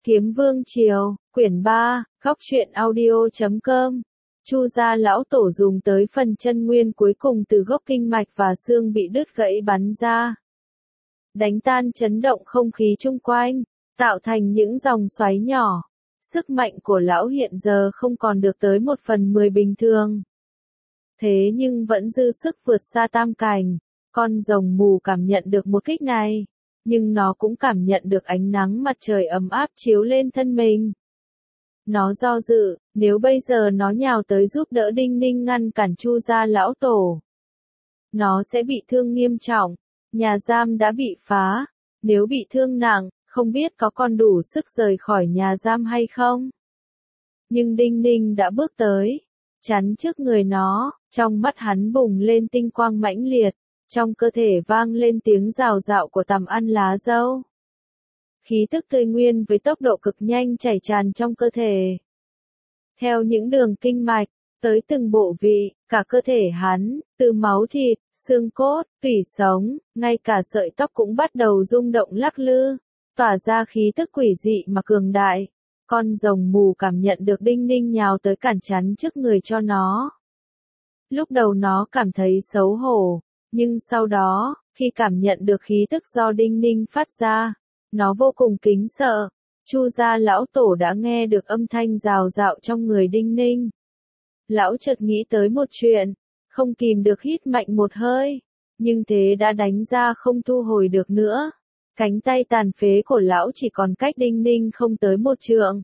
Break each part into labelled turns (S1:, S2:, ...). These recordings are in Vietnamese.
S1: Kiếm Vương Triều, quyển 3, góc truyện audio.com. Chu gia lão tổ dùng tới phần chân nguyên cuối cùng từ gốc kinh mạch và xương bị đứt gãy bắn ra. Đánh tan chấn động không khí chung quanh, tạo thành những dòng xoáy nhỏ. Sức mạnh của lão hiện giờ không còn được tới 1/10 bình thường. Thế nhưng vẫn dư sức vượt xa tam cảnh. Con rồng mù cảm nhận được một kích này, nhưng nó cũng cảm nhận được ánh nắng mặt trời ấm áp chiếu lên thân mình. Nó do dự, nếu bây giờ nó nhào tới giúp đỡ Đinh Ninh ngăn cản Chu gia lão tổ, nó sẽ bị thương nghiêm trọng. Nhà giam đã bị phá, nếu bị thương nặng, không biết có còn đủ sức rời khỏi nhà giam hay không. Nhưng Đinh Ninh đã bước tới, chắn trước người nó, trong mắt hắn bùng lên tinh quang mãnh liệt, trong cơ thể vang lên tiếng rào rạo của tằm ăn lá dâu. Khí tức tươi nguyên với tốc độ cực nhanh chảy tràn trong cơ thể. Theo những đường kinh mạch, tới từng bộ vị, cả cơ thể hắn, từ máu thịt, xương cốt, tủy sống, ngay cả sợi tóc cũng bắt đầu rung động lắc lư, tỏa ra khí tức quỷ dị mà cường đại. Con rồng mù cảm nhận được Đinh Ninh nhào tới cản chắn trước người cho nó. Lúc đầu nó cảm thấy xấu hổ, nhưng sau đó, khi cảm nhận được khí tức do Đinh Ninh phát ra, nó vô cùng kính sợ. Chu gia lão tổ đã nghe được âm thanh rào rạo trong người Đinh Ninh. Lão chợt nghĩ tới một chuyện, không kìm được hít mạnh một hơi, nhưng thế đã đánh ra không thu hồi được nữa. Cánh tay tàn phế của lão chỉ còn cách Đinh Ninh không tới 1 trượng.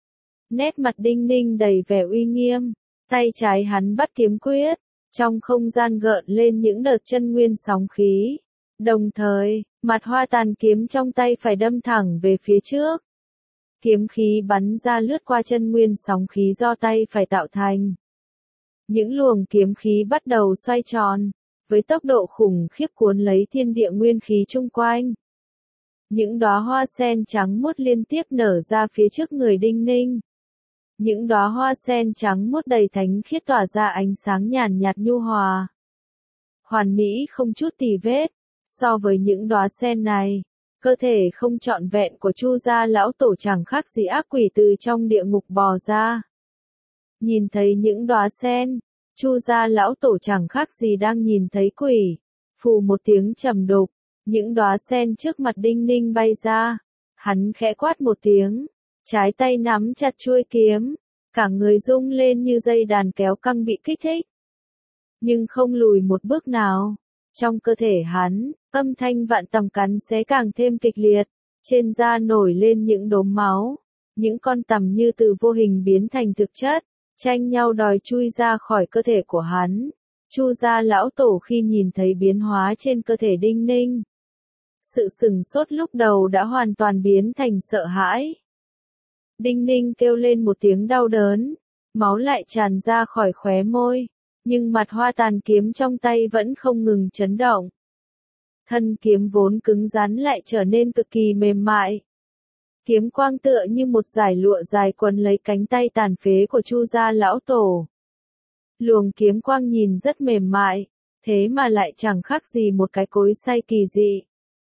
S1: Nét mặt Đinh Ninh đầy vẻ uy nghiêm, tay trái hắn bắt kiếm quyết, trong không gian gợn lên những đợt chân nguyên sóng khí. Đồng thời, mặt hoa tàn kiếm trong tay phải đâm thẳng về phía trước. Kiếm khí bắn ra lướt qua chân nguyên sóng khí do tay phải tạo thành. Những luồng kiếm khí bắt đầu xoay tròn, với tốc độ khủng khiếp cuốn lấy thiên địa nguyên khí chung quanh. Những đóa hoa sen trắng muốt liên tiếp nở ra phía trước người Đinh Ninh. Những đóa hoa sen trắng muốt đầy thánh khiết tỏa ra ánh sáng nhàn nhạt nhu hòa. Hoàn mỹ không chút tì vết. So với những đóa sen này, cơ thể không trọn vẹn của Chu gia lão tổ chẳng khác gì ác quỷ từ trong địa ngục bò ra. Nhìn thấy những đóa sen, Chu gia lão tổ chẳng khác gì đang nhìn thấy quỷ. Phù một tiếng trầm đục, những đóa sen trước mặt Đinh Ninh bay ra. Hắn khẽ quát một tiếng, trái tay nắm chặt chuôi kiếm, cả người rung lên như dây đàn kéo căng bị kích thích. Nhưng không lùi một bước nào. Trong cơ thể hắn, âm thanh vạn tầm cắn xé càng thêm kịch liệt, trên da nổi lên những đốm máu, những con tằm như từ vô hình biến thành thực chất, tranh nhau đòi chui ra khỏi cơ thể của hắn. Chu gia lão tổ khi nhìn thấy biến hóa trên cơ thể Đinh Ninh, sự sửng sốt lúc đầu đã hoàn toàn biến thành sợ hãi. Đinh Ninh kêu lên một tiếng đau đớn, máu lại tràn ra khỏi khóe môi. Nhưng mặt hoa tàn kiếm trong tay vẫn không ngừng chấn động. Thân kiếm vốn cứng rắn lại trở nên cực kỳ mềm mại. Kiếm quang tựa như một dải lụa dài quấn lấy cánh tay tàn phế của Chu gia lão tổ. Luồng kiếm quang nhìn rất mềm mại, thế mà lại chẳng khác gì một cái cối xay kỳ dị.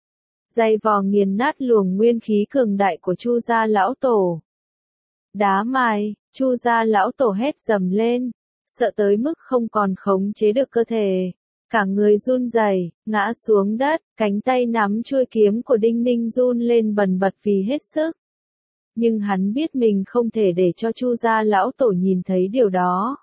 S1: Dày vò nghiền nát luồng nguyên khí cường đại của Chu gia lão tổ. Đá mài, Chu gia lão tổ hét dầm lên. Sợ tới mức không còn khống chế được cơ thể. Cả người run rẩy, ngã xuống đất, cánh tay nắm chuôi kiếm của Đinh Ninh run lên bần bật vì hết sức. Nhưng hắn biết mình không thể để cho Chu gia lão tổ nhìn thấy điều đó.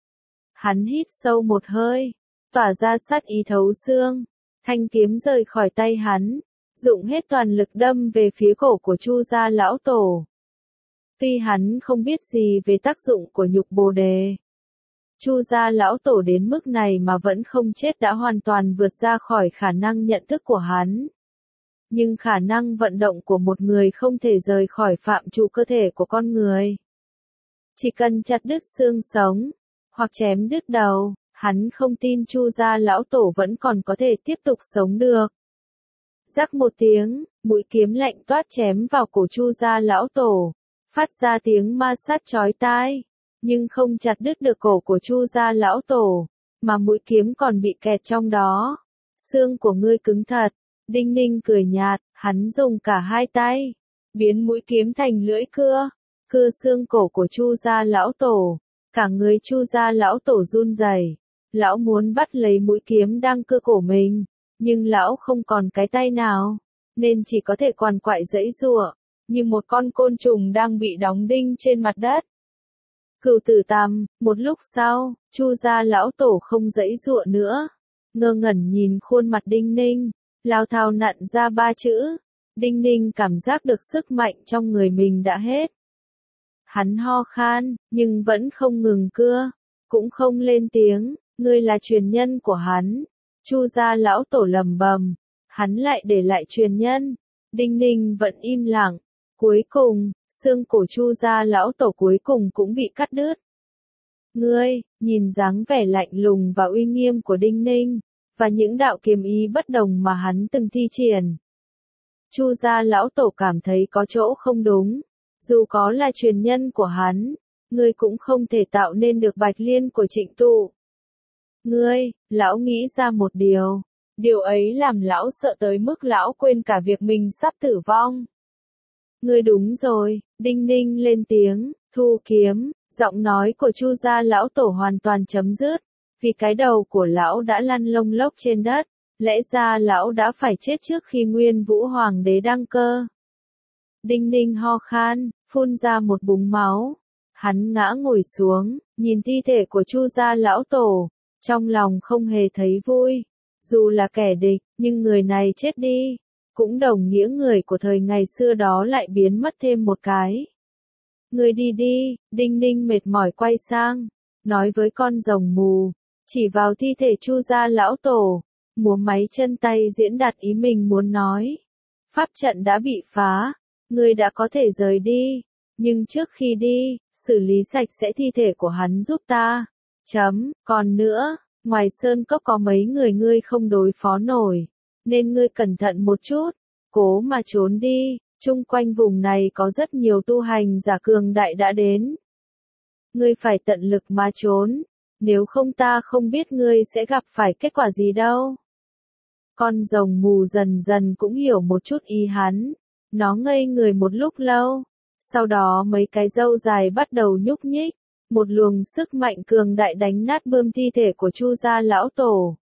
S1: Hắn hít sâu một hơi, tỏa ra sát ý thấu xương. Thanh kiếm rời khỏi tay hắn, dụng hết toàn lực đâm về phía cổ của Chu gia lão tổ. Tuy hắn không biết gì về tác dụng của nhục bồ đề, Chu gia lão tổ đến mức này mà vẫn không chết đã hoàn toàn vượt ra khỏi khả năng nhận thức của hắn. Nhưng khả năng vận động của một người không thể rời khỏi phạm trù cơ thể của con người. Chỉ cần chặt đứt xương sống, hoặc chém đứt đầu, hắn không tin Chu gia lão tổ vẫn còn có thể tiếp tục sống được. Rắc một tiếng, mũi kiếm lạnh toát chém vào cổ Chu gia lão tổ, phát ra tiếng ma sát chói tai. Nhưng không chặt đứt được cổ của Chu gia lão tổ, mà mũi kiếm còn bị kẹt trong đó. Xương của ngươi cứng thật. Đinh Ninh cười nhạt, hắn dùng cả hai tay, biến mũi kiếm thành lưỡi cưa, cưa xương cổ của Chu gia lão tổ. Cả người Chu gia lão tổ run rẩy, lão muốn bắt lấy mũi kiếm đang cưa cổ mình, nhưng lão không còn cái tay nào, nên chỉ có thể quằn quại giãy giụa, như một con côn trùng đang bị đóng đinh trên mặt đất. Cửu Tử Tằm, một lúc sau, Chu gia lão tổ không giãy giụa nữa, ngơ ngẩn nhìn khuôn mặt Đinh Ninh, lao thao nặn ra 3 chữ. Đinh Ninh cảm giác được sức mạnh trong người mình đã hết. Hắn ho khan, nhưng vẫn không ngừng cưa, cũng không lên tiếng, ngươi là truyền nhân của hắn. Chu gia lão tổ lầm bầm, hắn lại để lại truyền nhân. Đinh Ninh vẫn im lặng, cuối cùng, xương cổ Chu gia lão tổ cuối cùng cũng bị cắt đứt. Ngươi, nhìn dáng vẻ lạnh lùng và uy nghiêm của Đinh Ninh, và những đạo kiếm ý bất đồng mà hắn từng thi triển. Chu gia lão tổ cảm thấy có chỗ không đúng, dù có là truyền nhân của hắn, ngươi cũng không thể tạo nên được Bạch Liên của Trịnh Tụ. Ngươi, lão nghĩ ra một điều ấy làm lão sợ tới mức lão quên cả việc mình sắp tử vong. Ngươi đúng rồi, Đinh Ninh lên tiếng, thu kiếm, giọng nói của Chu gia lão tổ hoàn toàn chấm dứt, vì cái đầu của lão đã lăn lông lốc trên đất, lẽ ra lão đã phải chết trước khi Nguyên Vũ Hoàng đế đăng cơ. Đinh Ninh ho khan, phun ra một búng máu. Hắn ngã ngồi xuống, nhìn thi thể của Chu gia lão tổ, trong lòng không hề thấy vui. Dù là kẻ địch, nhưng người này chết đi, cũng đồng nghĩa người của thời ngày xưa đó lại biến mất thêm một cái. Người đi đi, Đinh Ninh mệt mỏi quay sang, nói với con rồng mù, chỉ vào thi thể Chu gia lão tổ, múa máy chân tay diễn đạt ý mình muốn nói. Pháp trận đã bị phá, ngươi đã có thể rời đi, nhưng trước khi đi, xử lý sạch sẽ thi thể của hắn giúp ta. Còn nữa, ngoài sơn cốc có mấy người ngươi không đối phó nổi, nên ngươi cẩn thận một chút, cố mà trốn đi, chung quanh vùng này có rất nhiều tu hành giả cường đại đã đến. Ngươi phải tận lực mà trốn, nếu không ta không biết ngươi sẽ gặp phải kết quả gì đâu. Con rồng mù dần dần cũng hiểu một chút ý hắn, nó ngây người một lúc lâu, sau đó mấy cái râu dài bắt đầu nhúc nhích, một luồng sức mạnh cường đại đánh nát bươm thi thể của Chu gia lão tổ.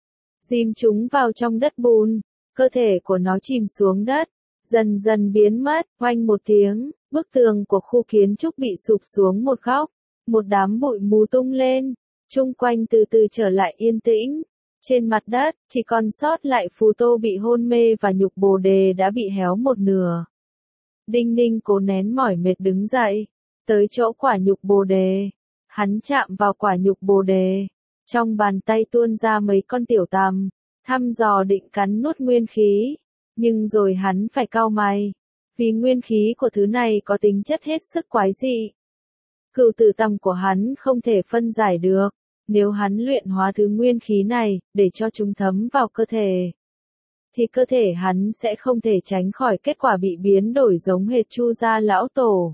S1: Dìm chúng vào trong đất bùn, cơ thể của nó chìm xuống đất, dần dần biến mất, oanh một tiếng, bức tường của khu kiến trúc bị sụp xuống một góc, một đám bụi mù tung lên, chung quanh từ từ trở lại yên tĩnh. Trên mặt đất, chỉ còn sót lại phù tô bị hôn mê và nhục bồ đề đã bị héo một nửa. Đinh Ninh cố nén mỏi mệt đứng dậy, tới chỗ quả nhục bồ đề. Hắn chạm vào quả nhục bồ đề, trong bàn tay tuôn ra mấy con tiểu tằm, thăm dò định cắn nuốt nguyên khí. Nhưng rồi hắn phải cau mày, vì nguyên khí của thứ này có tính chất hết sức quái dị. Cửu Tử Tằm của hắn không thể phân giải được. Nếu hắn luyện hóa thứ nguyên khí này, để cho chúng thấm vào cơ thể, thì cơ thể hắn sẽ không thể tránh khỏi kết quả bị biến đổi giống hệt Chu gia lão tổ.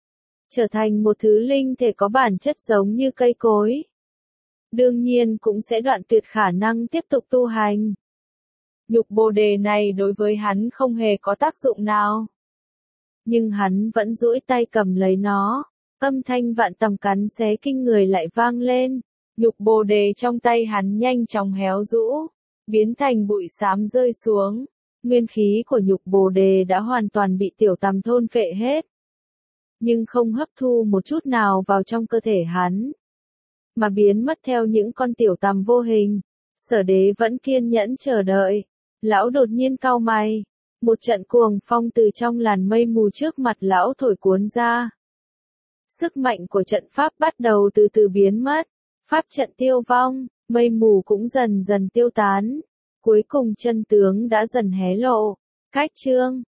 S1: Trở thành một thứ linh thể có bản chất giống như cây cối. Đương nhiên cũng sẽ đoạn tuyệt khả năng tiếp tục tu hành. Nhục bồ đề này đối với hắn không hề có tác dụng nào. Nhưng hắn vẫn duỗi tay cầm lấy nó, âm thanh vạn tầm cắn xé kinh người lại vang lên. Nhục bồ đề trong tay hắn nhanh chóng héo rũ, biến thành bụi xám rơi xuống. Nguyên khí của nhục bồ đề đã hoàn toàn bị tiểu tằm thôn phệ hết. Nhưng không hấp thu một chút nào vào trong cơ thể hắn, mà biến mất theo những con tiểu tằm vô hình. Sở Đế vẫn kiên nhẫn chờ đợi. Lão đột nhiên cau mày. Một trận cuồng phong từ trong làn mây mù trước mặt lão thổi cuốn ra. Sức mạnh của trận pháp bắt đầu từ từ biến mất. Pháp trận tiêu vong, mây mù cũng dần dần tiêu tán. Cuối cùng chân tướng đã dần hé lộ. Cách chương